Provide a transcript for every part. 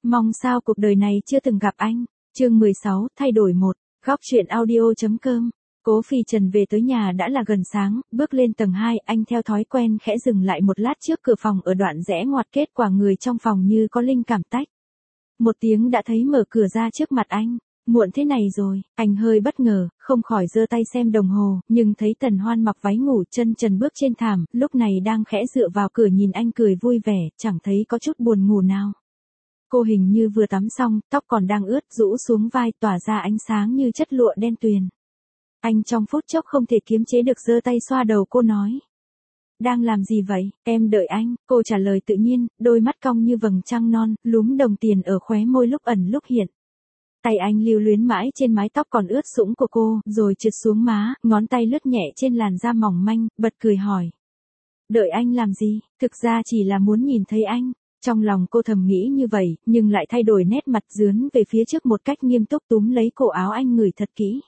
Mong sao cuộc đời này chưa từng gặp anh. Chương 16, thay đổi một. Góc truyện audio.com. Cố Phi Trần về tới nhà đã là gần sáng, bước lên tầng 2, anh theo thói quen khẽ dừng lại một lát trước cửa phòng ở đoạn rẽ ngoặt, kết quả người trong phòng như có linh cảm tách. Một tiếng đã thấy mở cửa ra trước mặt anh. Muộn thế này rồi, anh hơi bất ngờ, không khỏi giơ tay xem đồng hồ, nhưng thấy Tần Hoan mặc váy ngủ chân trần bước trên thảm, lúc này đang khẽ dựa vào cửa nhìn anh cười vui vẻ, chẳng thấy có chút buồn ngủ nào. Cô hình như vừa tắm xong, tóc còn đang ướt, rũ xuống vai, tỏa ra ánh sáng như chất lụa đen tuyền. Anh trong phút chốc không thể kiềm chế được, giơ tay xoa đầu cô nói. Đang làm gì vậy? Em đợi anh, cô trả lời tự nhiên, đôi mắt cong như vầng trăng non, lúm đồng tiền ở khóe môi lúc ẩn lúc hiện. Tay anh lưu luyến mãi trên mái tóc còn ướt sũng của cô, rồi trượt xuống má, ngón tay lướt nhẹ trên làn da mỏng manh, bật cười hỏi. Đợi anh làm gì? Thực ra chỉ là muốn nhìn thấy anh. Trong lòng cô thầm nghĩ như vậy, nhưng lại thay đổi nét mặt, dướn về phía trước một cách nghiêm túc, túm lấy cổ áo anh ngửi thật kỹ.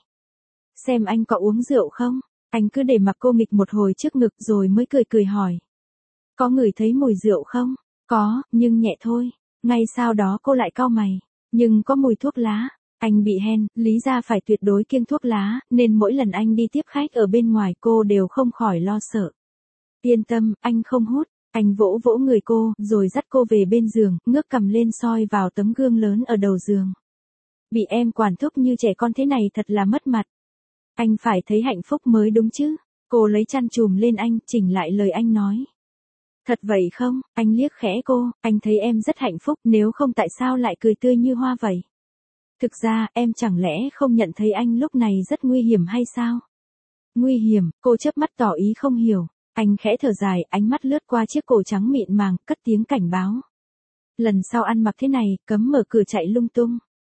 Xem anh có uống rượu không? Anh cứ để mặc cô nghịch một hồi trước ngực rồi mới cười cười hỏi. Có ngửi thấy mùi rượu không? Có, nhưng nhẹ thôi. Ngay sau đó cô lại cau mày. Nhưng có mùi thuốc lá. Anh bị hen, lý ra phải tuyệt đối kiêng thuốc lá, nên mỗi lần anh đi tiếp khách ở bên ngoài cô đều không khỏi lo sợ. Yên tâm, anh không hút. Anh vỗ vỗ người cô, rồi dắt cô về bên giường, ngước cằm lên soi vào tấm gương lớn ở đầu giường. Bị em quản thúc như trẻ con thế này thật là mất mặt. Anh phải thấy hạnh phúc mới đúng chứ. Cô lấy chăn chùm lên anh, chỉnh lại lời anh nói. Thật vậy không? Anh liếc khẽ cô, anh thấy em rất hạnh phúc, nếu không tại sao lại cười tươi như hoa vậy? Thực ra, em chẳng lẽ không nhận thấy anh lúc này rất nguy hiểm hay sao? Nguy hiểm, cô chớp mắt tỏ ý không hiểu. Anh khẽ thở dài, ánh mắt lướt qua chiếc cổ trắng mịn màng, cất tiếng cảnh báo. Lần sau ăn mặc thế này, cấm mở cửa chạy lung tung.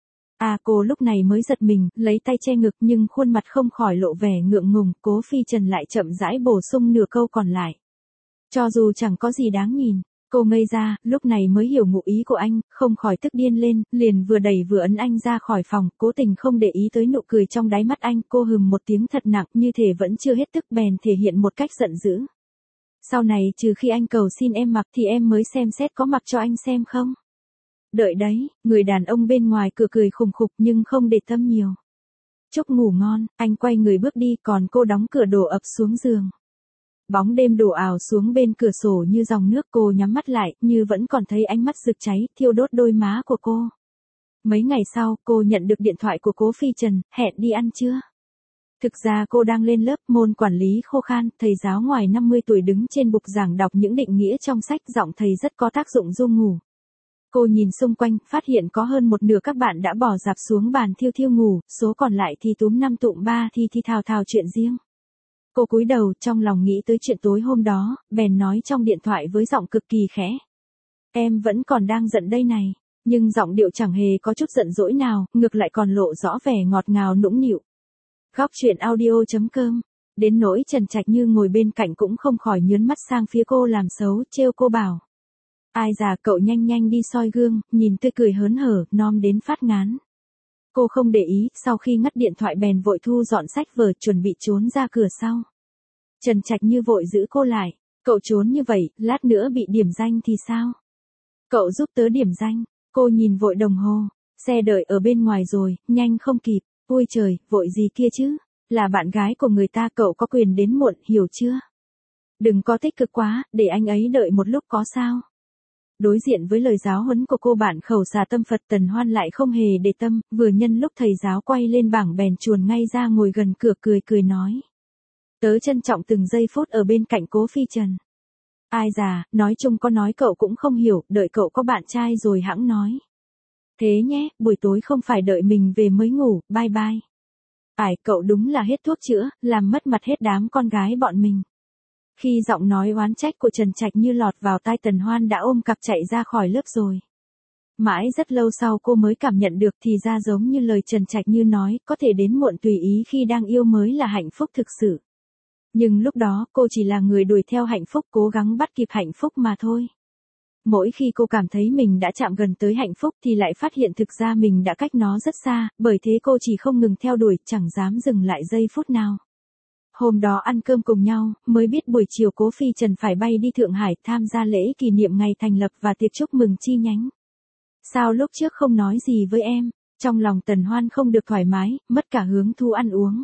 À, cô lúc này mới giật mình, lấy tay che ngực, nhưng khuôn mặt không khỏi lộ vẻ ngượng ngùng. Cố Phi Trần lại chậm rãi bổ sung nửa câu còn lại. Cho dù chẳng có gì đáng nhìn. Cô ngây ra, lúc này mới hiểu ngụ ý của anh, không khỏi tức điên lên, liền vừa đẩy vừa ấn anh ra khỏi phòng, cố tình không để ý tới nụ cười trong đáy mắt anh. Cô hừm một tiếng thật nặng, như thể vẫn chưa hết tức, bèn thể hiện một cách giận dữ. Sau này trừ khi anh cầu xin em mặc thì em mới xem xét có mặc cho anh xem không. Đợi đấy, người đàn ông bên ngoài cửa cười khùng khục nhưng không để tâm nhiều. Chúc ngủ ngon, anh quay người bước đi, còn cô đóng cửa đổ ập xuống giường. Bóng đêm đổ ảo xuống bên cửa sổ như dòng nước, cô nhắm mắt lại, như vẫn còn thấy ánh mắt rực cháy, thiêu đốt đôi má của cô. Mấy ngày sau, cô nhận được điện thoại của Cố Phi Trần, hẹn đi ăn trưa. Thực ra cô đang lên lớp môn quản lý khô khan, thầy giáo ngoài 50 tuổi đứng trên bục giảng đọc những định nghĩa trong sách, giọng thầy rất có tác dụng ru ngủ. Cô nhìn xung quanh, phát hiện có hơn một nửa các bạn đã bỏ rạp xuống bàn thiêu thiêu ngủ, số còn lại thì túm năm tụm ba thì thào thào chuyện riêng. Cô cúi đầu, trong lòng nghĩ tới chuyện tối hôm đó, bèn nói trong điện thoại với giọng cực kỳ khẽ. Em vẫn còn đang giận đây này, nhưng giọng điệu chẳng hề có chút giận dỗi nào, ngược lại còn lộ rõ vẻ ngọt ngào nũng nịu. Góc truyện audio.com. Đến nỗi Trần Trạch Như ngồi bên cạnh cũng không khỏi nhớn mắt sang phía cô làm xấu, trêu cô bảo. Ai già, cậu nhanh nhanh đi soi gương, nhìn tươi cười hớn hở, nom đến phát ngán. Cô không để ý, sau khi ngắt điện thoại bèn vội thu dọn sách vở, chuẩn bị trốn ra cửa sau. Trần Trạch Như vội giữ cô lại. Cậu trốn như vậy, lát nữa bị điểm danh thì sao? Cậu giúp tớ điểm danh. Cô nhìn vội đồng hồ. Xe đợi ở bên ngoài rồi, nhanh không kịp. Ôi trời, vội gì kia chứ? Là bạn gái của người ta, cậu có quyền đến muộn, hiểu chưa? Đừng có tích cực quá, để anh ấy đợi một lúc có sao? Đối diện với lời giáo huấn của cô bạn khẩu xà tâm Phật, Tần Hoan lại không hề để tâm, vừa nhân lúc thầy giáo quay lên bảng bèn chuồn ngay ra ngồi gần cửa, cười cười nói. Tớ trân trọng từng giây phút ở bên cạnh Cố Phi Trần. Ai già, nói chung có nói cậu cũng không hiểu, đợi cậu có bạn trai rồi hẵng nói. Thế nhé, buổi tối không phải đợi mình về mới ngủ, bye bye. Ải, cậu đúng là hết thuốc chữa, làm mất mặt hết đám con gái bọn mình. Khi giọng nói oán trách của Trần Trạch Như lọt vào tai, Tần Hoan đã ôm cặp chạy ra khỏi lớp rồi. Mãi rất lâu sau cô mới cảm nhận được thì ra giống như lời Trần Trạch Như nói, có thể đến muộn tùy ý khi đang yêu mới là hạnh phúc thực sự. Nhưng lúc đó cô chỉ là người đuổi theo hạnh phúc, cố gắng bắt kịp hạnh phúc mà thôi. Mỗi khi cô cảm thấy mình đã chạm gần tới hạnh phúc thì lại phát hiện thực ra mình đã cách nó rất xa, bởi thế cô chỉ không ngừng theo đuổi, chẳng dám dừng lại giây phút nào. Hôm đó ăn cơm cùng nhau, mới biết buổi chiều Cố Phi Trần phải bay đi Thượng Hải tham gia lễ kỷ niệm ngày thành lập và tiệc chúc mừng chi nhánh. Sao lúc trước không nói gì với em? Trong lòng Tần Hoan không được thoải mái, mất cả hứng thú ăn uống.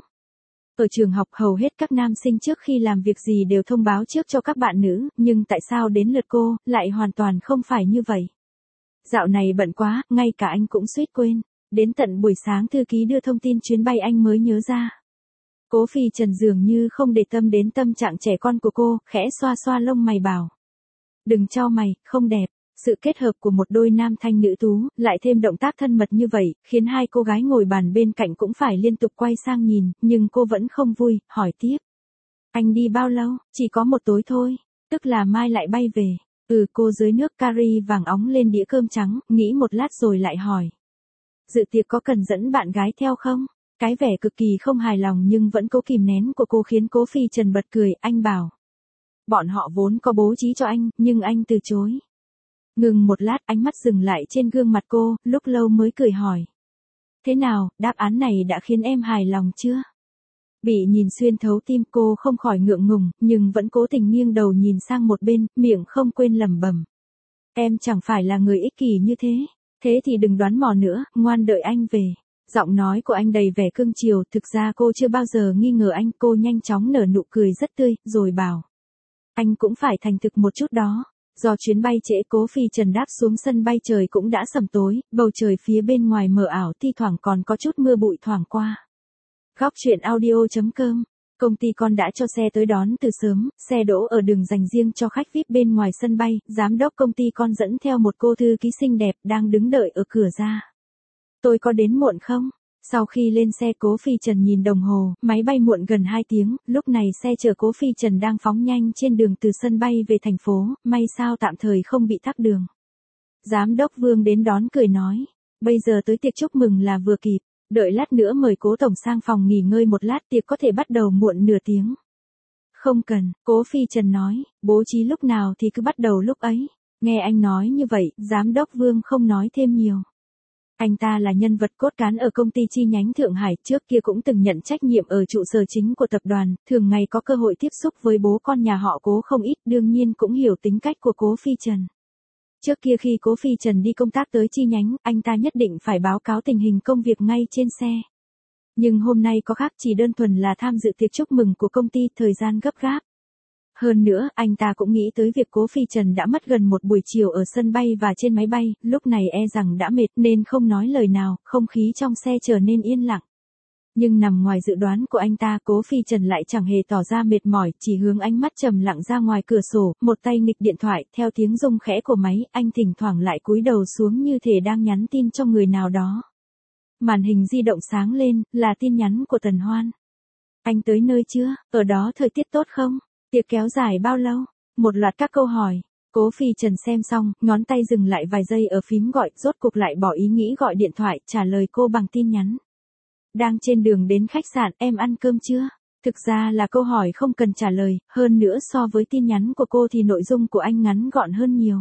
Ở trường học hầu hết các nam sinh trước khi làm việc gì đều thông báo trước cho các bạn nữ, nhưng tại sao đến lượt cô, lại hoàn toàn không phải như vậy? Dạo này bận quá, ngay cả anh cũng suýt quên. Đến tận buổi sáng thư ký đưa thông tin chuyến bay anh mới nhớ ra. Cố Phi Trần dường như không để tâm đến tâm trạng trẻ con của cô, khẽ xoa xoa lông mày bảo. Đừng chau mày, không đẹp. Sự kết hợp của một đôi nam thanh nữ tú, lại thêm động tác thân mật như vậy, khiến hai cô gái ngồi bàn bên cạnh cũng phải liên tục quay sang nhìn, nhưng cô vẫn không vui, hỏi tiếp. Anh đi bao lâu? Chỉ có một tối thôi, tức là mai lại bay về. Cô dưới nước cari vàng óng lên đĩa cơm trắng, nghĩ một lát rồi lại hỏi. Dự tiệc có cần dẫn bạn gái theo không? Cái vẻ cực kỳ không hài lòng nhưng vẫn cố kìm nén của cô khiến Cố Phi Trần bật cười, anh bảo. Bọn họ vốn có bố trí cho anh, nhưng anh từ chối. Ngừng một lát, ánh mắt dừng lại trên gương mặt cô, lúc lâu mới cười hỏi. Thế nào, đáp án này đã khiến em hài lòng chưa? Bị nhìn xuyên thấu tim, cô không khỏi ngượng ngùng, nhưng vẫn cố tình nghiêng đầu nhìn sang một bên, miệng không quên lẩm bẩm. Em chẳng phải là người ích kỷ như thế. Thế thì đừng đoán mò nữa, ngoan đợi anh về. Giọng nói của anh đầy vẻ cương chiều, thực ra cô chưa bao giờ nghi ngờ anh, cô nhanh chóng nở nụ cười rất tươi, rồi bảo. Anh cũng phải thành thực một chút đó. Do chuyến bay trễ, Cố Phi Trần đáp xuống sân bay trời cũng đã sầm tối, bầu trời phía bên ngoài mờ ảo, thi thoảng còn có chút mưa bụi thoảng qua. Góc truyện audio.com. Công ty con đã cho xe tới đón từ sớm, xe đỗ ở đường dành riêng cho khách VIP bên ngoài sân bay, giám đốc công ty con dẫn theo một cô thư ký xinh đẹp đang đứng đợi ở cửa ra. Tôi có đến muộn không? Sau khi lên xe, Cố Phi Trần nhìn đồng hồ, máy bay muộn gần 2 tiếng, lúc này xe chở Cố Phi Trần đang phóng nhanh trên đường từ sân bay về thành phố, may sao tạm thời không bị tắc đường. Giám đốc Vương đến đón cười nói, bây giờ tới tiệc chúc mừng là vừa kịp, đợi lát nữa mời Cố tổng sang phòng nghỉ ngơi một lát, tiệc có thể bắt đầu muộn nửa tiếng. Không cần, Cố Phi Trần nói, bố trí lúc nào thì cứ bắt đầu lúc ấy. Nghe anh nói như vậy, giám đốc Vương không nói thêm nhiều. Anh ta là nhân vật cốt cán ở công ty chi nhánh Thượng Hải, trước kia cũng từng nhận trách nhiệm ở trụ sở chính của tập đoàn, thường ngày có cơ hội tiếp xúc với bố con nhà họ Cố không ít, đương nhiên cũng hiểu tính cách của Cố Phi Trần. Trước kia khi Cố Phi Trần đi công tác tới chi nhánh, anh ta nhất định phải báo cáo tình hình công việc ngay trên xe. Nhưng hôm nay có khác, chỉ đơn thuần là tham dự tiệc chúc mừng của công ty, thời gian gấp gáp. Hơn nữa, anh ta cũng nghĩ tới việc Cố Phi Trần đã mất gần một buổi chiều ở sân bay và trên máy bay, lúc này e rằng đã mệt nên không nói lời nào, không khí trong xe trở nên yên lặng. Nhưng nằm ngoài dự đoán của anh ta, Cố Phi Trần lại chẳng hề tỏ ra mệt mỏi, chỉ hướng ánh mắt trầm lặng ra ngoài cửa sổ, một tay nghịch điện thoại, theo tiếng rung khẽ của máy, anh thỉnh thoảng lại cúi đầu xuống như thể đang nhắn tin cho người nào đó. Màn hình di động sáng lên, là tin nhắn của Tần Hoan. Anh tới nơi chưa? Ở đó thời tiết tốt không? Tiệc kéo dài bao lâu? Một loạt các câu hỏi. Cố Phi Trần xem xong, ngón tay dừng lại vài giây ở phím gọi, rốt cuộc lại bỏ ý nghĩ gọi điện thoại, trả lời cô bằng tin nhắn. Đang trên đường đến khách sạn, em ăn cơm chưa? Thực ra là câu hỏi không cần trả lời, hơn nữa so với tin nhắn của cô thì nội dung của anh ngắn gọn hơn nhiều.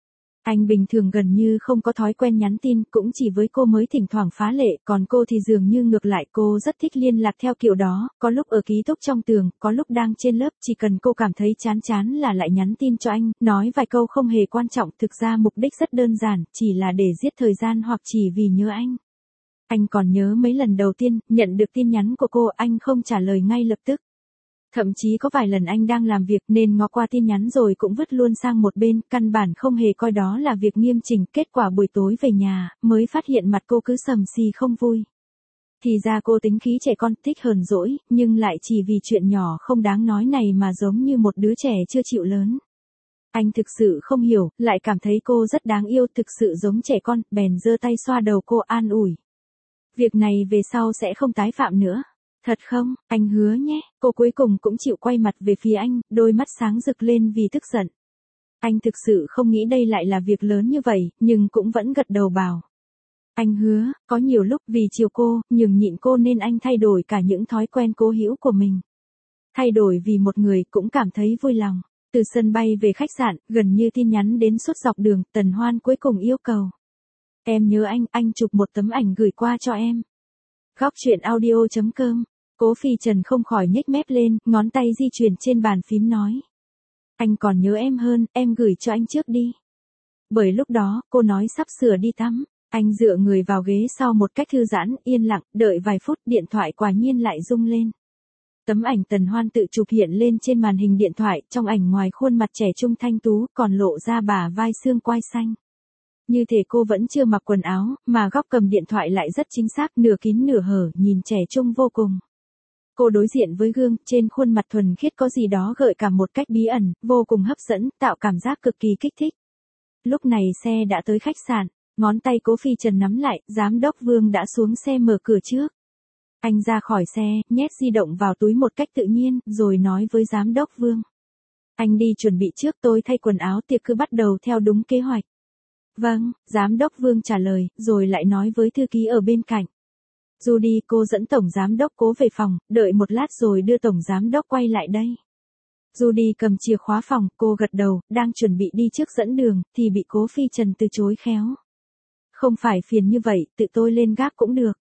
Anh bình thường gần như không có thói quen nhắn tin, cũng chỉ với cô mới thỉnh thoảng phá lệ, còn cô thì dường như ngược lại, cô rất thích liên lạc theo kiểu đó, có lúc ở ký túc trong tường, có lúc đang trên lớp, chỉ cần cô cảm thấy chán chán là lại nhắn tin cho anh, nói vài câu không hề quan trọng, thực ra mục đích rất đơn giản, chỉ là để giết thời gian hoặc chỉ vì nhớ anh. Anh còn nhớ mấy lần đầu tiên, nhận được tin nhắn của cô, anh không trả lời ngay lập tức. Thậm chí có vài lần anh đang làm việc nên ngó qua tin nhắn rồi cũng vứt luôn sang một bên, căn bản không hề coi đó là việc nghiêm chỉnh. Kết quả buổi tối về nhà, mới phát hiện mặt cô cứ sầm xì không vui. Thì ra cô tính khí trẻ con, thích hờn dỗi, nhưng lại chỉ vì chuyện nhỏ không đáng nói này mà giống như một đứa trẻ chưa chịu lớn. Anh thực sự không hiểu, lại cảm thấy cô rất đáng yêu, thực sự giống trẻ con, bèn giơ tay xoa đầu cô an ủi. Việc này về sau sẽ không tái phạm nữa. Thật không, anh hứa nhé. Cô cuối cùng cũng chịu quay mặt về phía anh, đôi mắt sáng rực lên vì tức giận. Anh thực sự không nghĩ đây lại là việc lớn như vậy, nhưng cũng vẫn gật đầu bảo. Anh hứa, có nhiều lúc vì chiều cô, nhường nhịn cô nên anh thay đổi cả những thói quen cố hữu của mình. Thay đổi vì một người cũng cảm thấy vui lòng. Từ sân bay về khách sạn, gần như tin nhắn đến suốt dọc đường, Tần Hoan cuối cùng yêu cầu. Em nhớ anh chụp một tấm ảnh gửi qua cho em. Góc truyện audio.com. Cố Phi Trần không khỏi nhếch mép lên, ngón tay di chuyển trên bàn phím nói. Anh còn nhớ em hơn, em gửi cho anh trước đi. Bởi lúc đó, cô nói sắp sửa đi tắm. Anh dựa người vào ghế sau một cách thư giãn, yên lặng, đợi vài phút điện thoại quả nhiên lại rung lên. Tấm ảnh Tần Hoan tự chụp hiện lên trên màn hình điện thoại, trong ảnh ngoài khuôn mặt trẻ trung thanh tú còn lộ ra bả vai xương quai xanh. Như thể cô vẫn chưa mặc quần áo, mà góc cầm điện thoại lại rất chính xác, nửa kín nửa hở, nhìn trẻ trung vô cùng. Cô đối diện với gương, trên khuôn mặt thuần khiết có gì đó gợi cảm một cách bí ẩn, vô cùng hấp dẫn, tạo cảm giác cực kỳ kích thích. Lúc này xe đã tới khách sạn, ngón tay Cố Phi Trần nắm lại, giám đốc Vương đã xuống xe mở cửa trước. Anh ra khỏi xe, nhét di động vào túi một cách tự nhiên, rồi nói với giám đốc Vương. Anh đi chuẩn bị trước, tôi thay quần áo, tiệc cứ bắt đầu theo đúng kế hoạch. Vâng, giám đốc Vương trả lời, rồi lại nói với thư ký ở bên cạnh. Judy, cô dẫn tổng giám đốc Cố về phòng, đợi một lát rồi đưa tổng giám đốc quay lại đây. Judy cầm chìa khóa phòng, cô gật đầu, đang chuẩn bị đi trước dẫn đường, thì bị Cố Phi Trần từ chối khéo. Không phải phiền như vậy, tự tôi lên gác cũng được.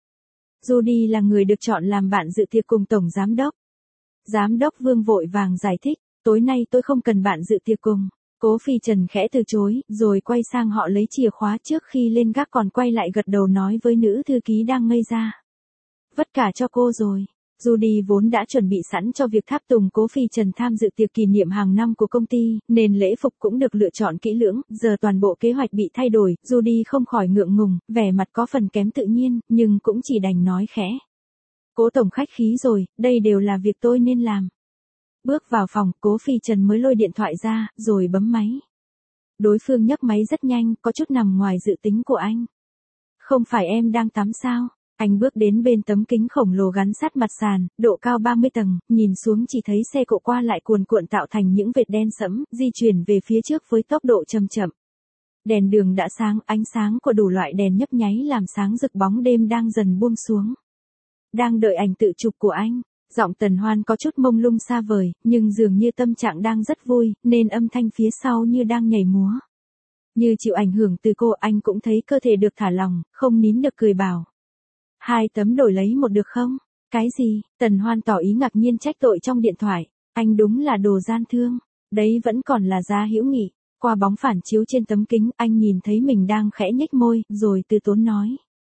Judy là người được chọn làm bạn dự tiệc cùng tổng giám đốc. Giám đốc Vương vội vàng giải thích, tối nay tôi không cần bạn dự tiệc cùng. Cố Phi Trần khẽ từ chối, rồi quay sang họ lấy chìa khóa trước khi lên gác còn quay lại gật đầu nói với nữ thư ký đang ngây ra. Vất cả cho cô rồi. Judy vốn đã chuẩn bị sẵn cho việc tháp tùng Cố Phi Trần tham dự tiệc kỷ niệm hàng năm của công ty, nên lễ phục cũng được lựa chọn kỹ lưỡng, giờ toàn bộ kế hoạch bị thay đổi, Judy không khỏi ngượng ngùng, vẻ mặt có phần kém tự nhiên, nhưng cũng chỉ đành nói khẽ. Cố tổng khách khí rồi, đây đều là việc tôi nên làm. Bước vào phòng, Cố Phi Trần mới lôi điện thoại ra, rồi bấm máy. Đối phương nhấc máy rất nhanh, có chút nằm ngoài dự tính của anh. Không phải em đang tắm sao? Anh bước đến bên tấm kính khổng lồ gắn sát mặt sàn, độ cao 30 tầng, nhìn xuống chỉ thấy xe cộ qua lại cuồn cuộn tạo thành những vệt đen sẫm, di chuyển về phía trước với tốc độ chậm chậm. Đèn đường đã sáng, ánh sáng của đủ loại đèn nhấp nháy làm sáng rực bóng đêm đang dần buông xuống. Đang đợi ảnh tự chụp của anh. Giọng Tần Hoan có chút mông lung xa vời, nhưng dường như tâm trạng đang rất vui, nên âm thanh phía sau như đang nhảy múa. Như chịu ảnh hưởng từ cô, anh cũng thấy cơ thể được thả lỏng, không nín được cười bảo. 2 tấm đổi lấy một được không? Cái gì? Tần Hoan tỏ ý ngạc nhiên trách tội trong điện thoại. Anh đúng là đồ gian thương. Đấy vẫn còn là giá hữu nghị. Qua bóng phản chiếu trên tấm kính, anh nhìn thấy mình đang khẽ nhếch môi, rồi từ tốn nói.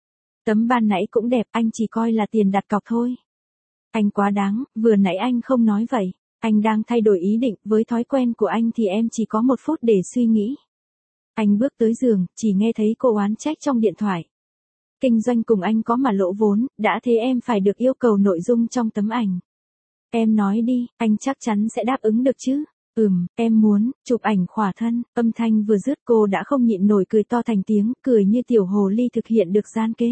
Tấm ban nãy cũng đẹp, anh chỉ coi là tiền đặt cọc thôi. Anh quá đáng, vừa nãy anh không nói vậy. Anh đang thay đổi ý định, với thói quen của anh thì em chỉ có 1 phút để suy nghĩ. Anh bước tới giường, chỉ nghe thấy cô oán trách trong điện thoại. Kinh doanh cùng anh có mà lỗ vốn, đã thế em phải được yêu cầu nội dung trong tấm ảnh. Em nói đi, anh chắc chắn sẽ đáp ứng được chứ. Em muốn, chụp ảnh khỏa thân. Âm thanh vừa dứt cô đã không nhịn nổi cười to thành tiếng, cười như tiểu hồ ly thực hiện được gian kế.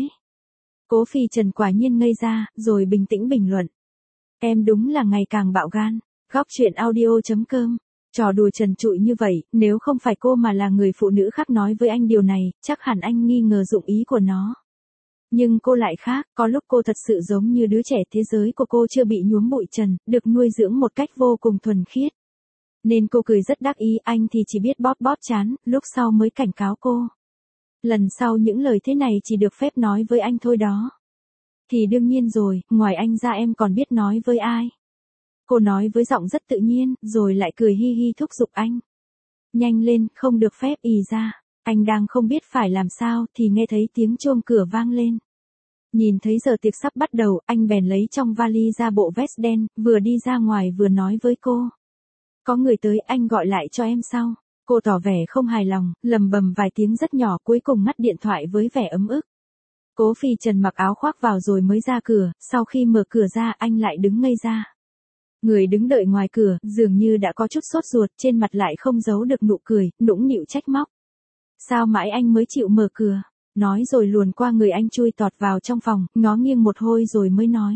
Cố Phi Trần quả nhiên ngây ra, rồi bình tĩnh bình luận. Em đúng là ngày càng bạo gan. Góc truyện audio.com. Trò đùa trần trụi như vậy, nếu không phải cô mà là người phụ nữ khác nói với anh điều này, chắc hẳn anh nghi ngờ dụng ý của nó. Nhưng cô lại khác, có lúc cô thật sự giống như đứa trẻ, thế giới của cô chưa bị nhuốm bụi trần, được nuôi dưỡng một cách vô cùng thuần khiết. Nên cô cười rất đắc ý, anh thì chỉ biết bóp bóp trán, lúc sau mới cảnh cáo cô. Lần sau những lời thế này chỉ được phép nói với anh thôi đó. Thì đương nhiên rồi, ngoài anh ra em còn biết nói với ai. Cô nói với giọng rất tự nhiên, rồi lại cười hi hi thúc giục anh. Nhanh lên, không được phép ì ra. Anh đang không biết phải làm sao, thì nghe thấy tiếng chuông cửa vang lên. Nhìn thấy giờ tiệc sắp bắt đầu, anh bèn lấy trong vali ra bộ vest đen, vừa đi ra ngoài vừa nói với cô. Có người tới, anh gọi lại cho em sau. Cô tỏ vẻ không hài lòng, lầm bầm vài tiếng rất nhỏ, cuối cùng ngắt điện thoại với vẻ ấm ức. Cố Phi Trần mặc áo khoác vào rồi mới ra cửa, sau khi mở cửa ra anh lại đứng ngây ra. Người đứng đợi ngoài cửa, dường như đã có chút sốt ruột, trên mặt lại không giấu được nụ cười, nũng nịu trách móc. Sao mãi anh mới chịu mở cửa? Nói rồi luồn qua người anh chui tọt vào trong phòng, ngó nghiêng một hồi rồi mới nói.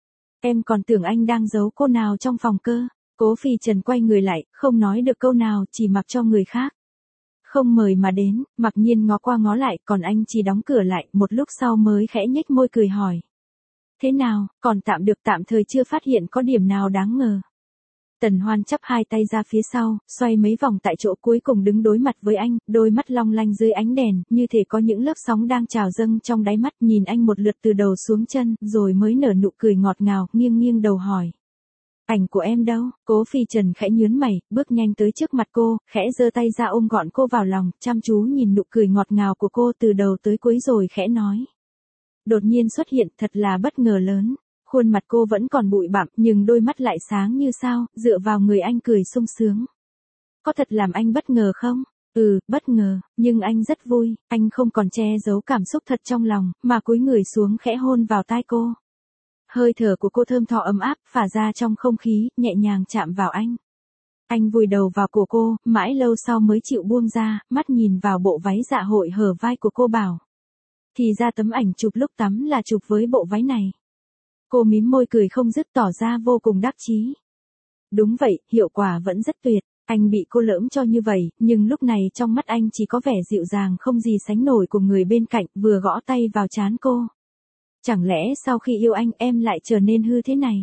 Em còn tưởng anh đang giấu cô nào trong phòng cơ. Cố Phi Trần quay người lại, không nói được câu nào, chỉ mặc cho người khác. Không mời mà đến, mặc nhiên ngó qua ngó lại, còn anh chỉ đóng cửa lại, một lúc sau mới khẽ nhếch môi cười hỏi. Thế nào, còn tạm được, tạm thời chưa phát hiện có điểm nào đáng ngờ. Tần Hoan chắp 2 tay ra phía sau, xoay mấy vòng tại chỗ, cuối cùng đứng đối mặt với anh, đôi mắt long lanh dưới ánh đèn, như thể có những lớp sóng đang trào dâng trong đáy mắt, nhìn anh một lượt từ đầu xuống chân, rồi mới nở nụ cười ngọt ngào, nghiêng nghiêng đầu hỏi. Ảnh của em đâu? Cố Phi Trần khẽ nhướng mày, bước nhanh tới trước mặt cô, khẽ giơ tay ra ôm gọn cô vào lòng, chăm chú nhìn nụ cười ngọt ngào của cô từ đầu tới cuối rồi khẽ nói. Đột nhiên xuất hiện thật là bất ngờ lớn. Khuôn mặt cô vẫn còn bụi bặm nhưng đôi mắt lại sáng như sao, dựa vào người anh cười sung sướng. Có thật làm anh bất ngờ không? Ừ, bất ngờ, nhưng anh rất vui, anh không còn che giấu cảm xúc thật trong lòng, mà cúi người xuống khẽ hôn vào tai cô. Hơi thở của cô thơm tho ấm áp, phả ra trong không khí, nhẹ nhàng chạm vào anh. Anh vùi đầu vào cổ cô, mãi lâu sau mới chịu buông ra, mắt nhìn vào bộ váy dạ hội hở vai của cô bảo. Thì ra tấm ảnh chụp lúc tắm là chụp với bộ váy này. Cô mím môi cười không dứt tỏ ra vô cùng đắc chí. Đúng vậy, hiệu quả vẫn rất tuyệt. Anh bị cô lỡm cho như vậy, nhưng lúc này trong mắt anh chỉ có vẻ dịu dàng không gì sánh nổi của người bên cạnh, vừa gõ tay vào trán cô. Chẳng lẽ sau khi yêu anh em lại trở nên hư thế này?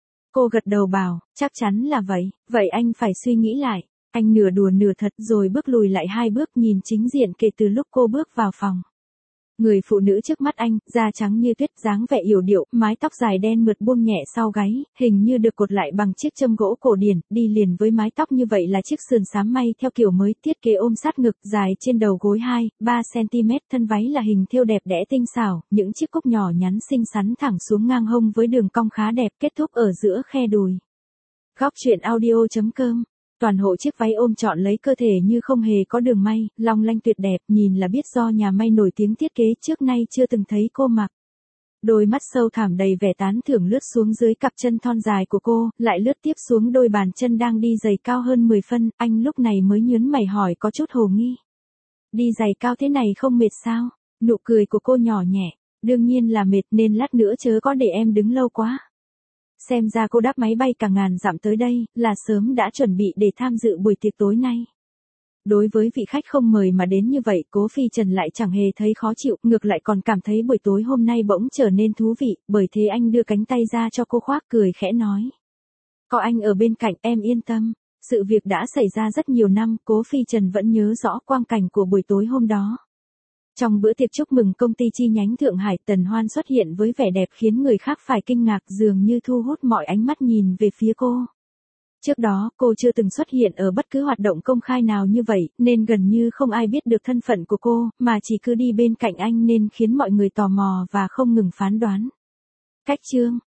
Cô gật đầu bảo, chắc chắn là vậy, vậy anh phải suy nghĩ lại. Anh nửa đùa nửa thật rồi bước lùi lại 2 bước nhìn chính diện kể từ lúc cô bước vào phòng. Người phụ nữ trước mắt anh, da trắng như tuyết, dáng vẻ yểu điệu, mái tóc dài đen mượt buông nhẹ sau gáy, hình như được cột lại bằng chiếc châm gỗ cổ điển, đi liền với mái tóc như vậy là chiếc sườn xám may theo kiểu mới, thiết kế ôm sát ngực, dài trên đầu gối 2-3 cm, thân váy là hình thêu đẹp đẽ tinh xảo, những chiếc cúc nhỏ nhắn xinh xắn thẳng xuống ngang hông với đường cong khá đẹp, kết thúc ở giữa khe đùi. Góc truyện audio.com. Toàn hộ chiếc váy ôm trọn lấy cơ thể như không hề có đường may, long lanh tuyệt đẹp, nhìn là biết do nhà may nổi tiếng thiết kế, trước nay chưa từng thấy cô mặc. Đôi mắt sâu thẳm đầy vẻ tán thưởng lướt xuống dưới cặp chân thon dài của cô, lại lướt tiếp xuống đôi bàn chân đang đi giày cao hơn 10 phân, anh lúc này mới nhớn mày hỏi có chút hồ nghi. Đi giày cao thế này không mệt sao? Nụ cười của cô nhỏ nhẹ, đương nhiên là mệt, nên lát nữa chớ có để em đứng lâu quá. Xem ra cô đáp máy bay cả ngàn dặm tới đây, là sớm đã chuẩn bị để tham dự buổi tiệc tối nay. Đối với vị khách không mời mà đến như vậy, Cố Phi Trần lại chẳng hề thấy khó chịu, ngược lại còn cảm thấy buổi tối hôm nay bỗng trở nên thú vị, bởi thế anh đưa cánh tay ra cho cô khoác, cười khẽ nói. Có anh ở bên cạnh em yên tâm, sự việc đã xảy ra rất nhiều năm, Cố Phi Trần vẫn nhớ rõ quang cảnh của buổi tối hôm đó. Trong bữa tiệc chúc mừng công ty chi nhánh Thượng Hải, Tần Hoan xuất hiện với vẻ đẹp khiến người khác phải kinh ngạc, dường như thu hút mọi ánh mắt nhìn về phía cô. Trước đó, cô chưa từng xuất hiện ở bất cứ hoạt động công khai nào như vậy, nên gần như không ai biết được thân phận của cô, mà chỉ cứ đi bên cạnh anh nên khiến mọi người tò mò và không ngừng phán đoán. Cách chương